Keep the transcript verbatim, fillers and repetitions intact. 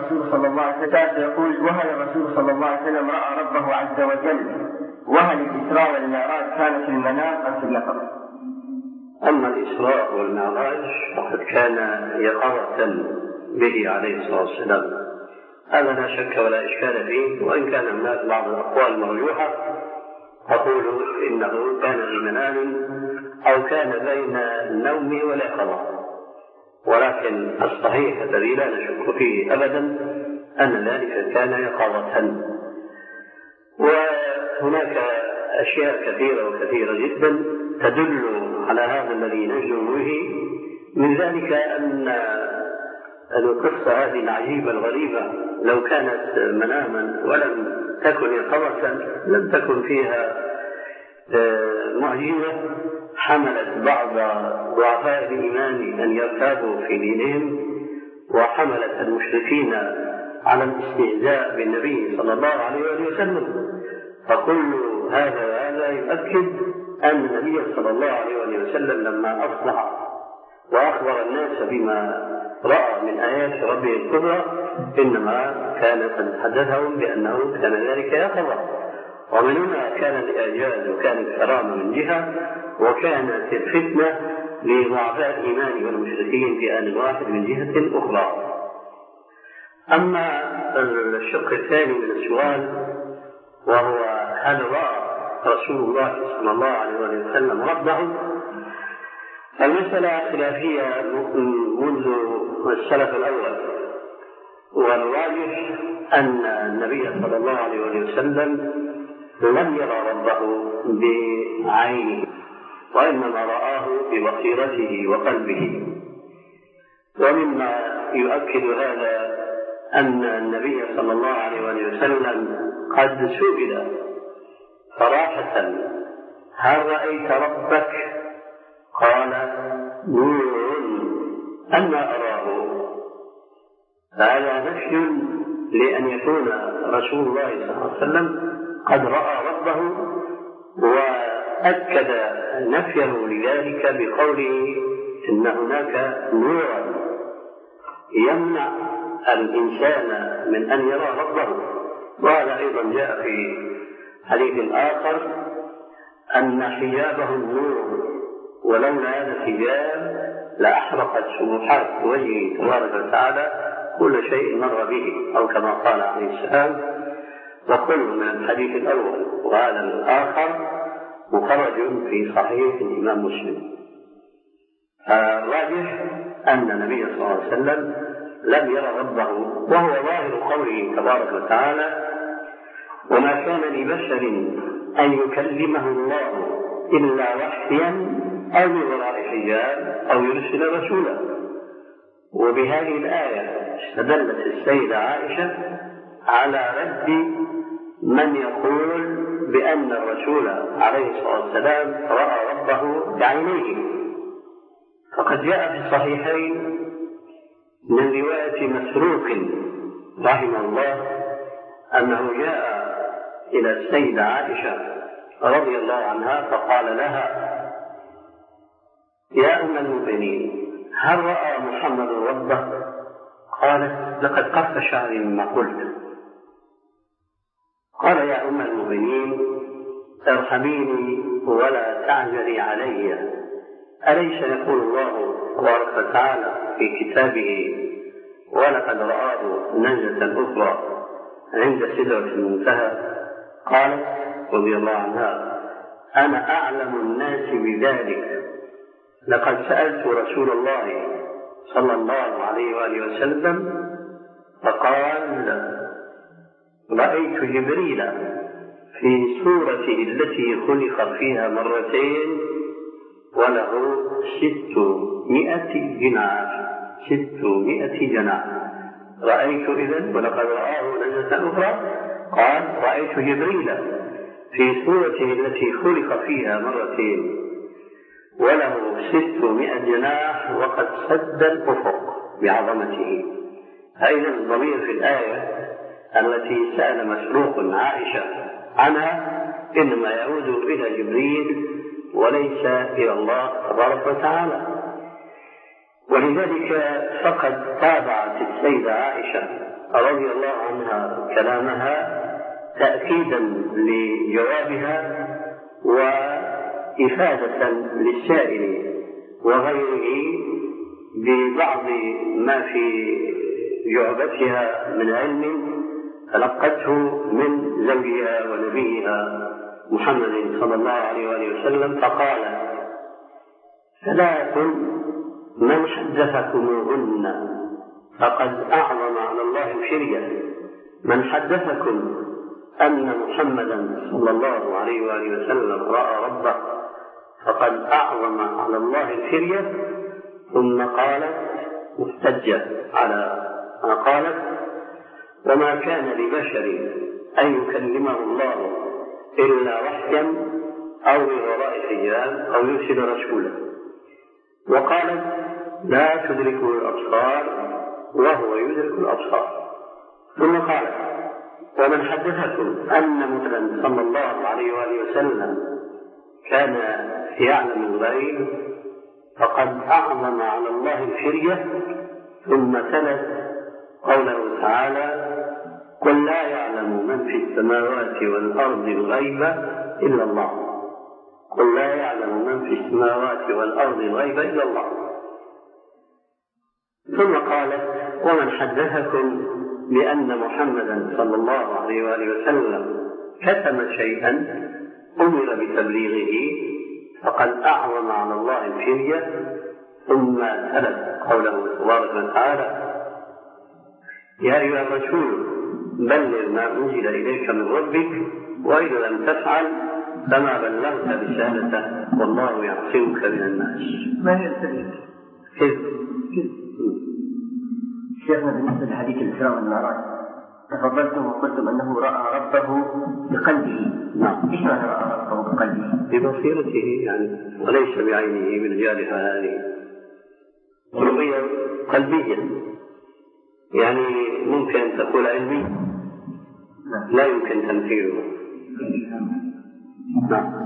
الرسول صلى الله عليه وسلم يقول: وهل الرسول صلى الله عليه وسلم رأى ربه عز وجل؟ وهل الإسراء والمعراج كان في المنام أم في اليقظة؟ أما الإسراء والمعراج فقد كان يقظة به عليه الصلاة والسلام، هذا لا شك ولا إشكال فيه، وإن كان هناك بعض الأقوال المرجوحة تقول إنه كان في منام أو كان بين النوم واليقظة، ولكن الصحيح الذي لا نشك فيه أبدا أن ذلك كان يقظة. وهناك أشياء كثيرة وكثيرة جدا تدل على هذا الذي نجزم به، من ذلك أن القصة هذه العجيبة الغريبة لو كانت مناما ولم تكن يقظة لم تكن فيها معجزة حملت بعض ضعفاء الإيمان أن يرتابوا في دينهم، وحملت المشركين على الاستهزاء بالنبي صلى الله عليه وسلم. فكل هذا وهذا يؤكد أن النبي صلى الله عليه وسلم لما أصلح وأخبر الناس بما رأى من آيات ربه الكبرى إنما كان قد حدثهم بأنه كان ذلك يقظة، ومن هنا كان الإعجاز وكان الكرامة من جهة، وكانت الفتنة لضعفاء الإيمان والمشركين في آن واحد من جهة أخرى. أما الشق الثاني من السؤال وهو هل رأى رسول الله صلى الله عليه وسلم ربه، المسألة خلافية منذ السلف الأول، والراجح أن النبي صلى الله عليه وسلم لم يرى ربه بعينه، وإنما رآه ببصيرته وقلبه. ومما يؤكد هذا أن النبي صلى الله عليه وسلم قد سئل صراحة: هل رأيت ربك؟ قال: نور أنا أراه. فهذا نفي لأن يكون رسول الله صلى الله عليه وسلم قد رأى ربه، وأكد نفيه لذلك بقوله إن هناك نورا يمنع الإنسان من أن يرى ربه. وهذا أيضا جاء في حديث آخر أن حجابه النور، ولولا هذا الحجاب لأحرقت سبحات وجهه تبارك وتعالى كل شيء مر به، أو كما قال عليه السلام: وكل من الحديث الأول وهذا الآخر مخرج في صحيح الإمام مسلم. الراجح أن النبي صلى الله عليه وسلم لم يرى ربه، وهو ظاهر قوله تبارك وتعالى: وما كان لبشر أن يكلمه الله إلا وحيا أو من وراء حجاب أو يرسل رسولا. وبهذه الآية استدلت السيدة عائشة على رد من يقول بأن الرسول عليه الصلاة والسلام رأى ربه بعينيه. فقد جاء في الصحيحين من رواية مسروق رحمه الله أنه جاء إلى السيدة عائشة رضي الله عنها فقال لها: يا أم المؤمنين، هل رأى محمد ربه؟ قالت: لقد قف شعري مما قلت. قال: يا أم المؤمنين، ارحميني ولا تعجلي علي، أليس يقول الله تبارك وتعالى في كتابه: ولقد رآه نزلة أخرى عند سدرة المنتهى؟ قالت رضي الله عنها: أنا أعلم الناس بذلك، لقد سألت رسول الله صلى الله عليه وآله وسلم فقال: رأيت جبريل في صورته التي خلق فيها مرتين وله ستمائة جناح ستمائة جناح. رأيت إذن ولقد رآه نزلة أخرى. قال: رأيت جبريل في صورته التي خلق فيها مرتين وله ستمائة جناح وقد سد الأفق بعظمته. أيضا الضمير في الآية التي سأل مسروق عائشة عنها إنما يعود إلى جبريل وليس إلى الله تبارك وتعالى. ولذلك فقد تابعت السيدة عائشة رضي الله عنها كلامها تأكيدا لجوابها وإفادة للسائل وغيره ببعض ما في جعبتها من علم تلقته من زوجها ونبيها محمد صلى الله عليه وآله وسلم، فقال: ثلاث من حدثكموهن فقد أعظم على الله الفرية. من حدثكم أن محمدا صلى الله عليه وآله وسلم رأى ربه فقد أعظم على الله الفرية. ثم قالت محتجة على ما قالت: وما كان لبشر أن يكلمه الله إلا وحيا أو من وراء حجاب أو يرسل رسولا. وقالت: لا تدركه الأبصار وهو يدرك الأبصار. ثم قالت: ومن حدثكم أن محمدا صلى الله عليه وآله وسلم كان يعلم الغيب فقد أعظم على الله الفرية. ثم تلت قوله تعالى: قل لا يعلم من في السماوات والأرض الغيب إلا الله. قل لا يعلم من في السماوات والأرض الغيب إلا الله. ثم قالت: ومن حدثكم بأن محمدا صلى الله عليه وآله وسلم كتم شيئا أمر بتبليغه فقد أعظم على الله الفرية. ثم تلت قوله تبارك وتعالى: يا أيها الرسول بلغ ما أنزل إليك من ربك وإذا لم تفعل فما بلغت رسالته والله يعصمك من الناس. ما هي السبيل؟ كذب. شيخنا، بالنسبة لحديث الإسراء والمعراج تفضلتم وقلتم أنه رأى ربه بقلبه. نعم. إيش معنى رأى ربه بقلبه؟ ببصيرته يعني، وليس بعينه بالجارحة هذه. رؤية قلبية يعني ممكن أن تقول علمي لا يمكن تنفيذه. نعم.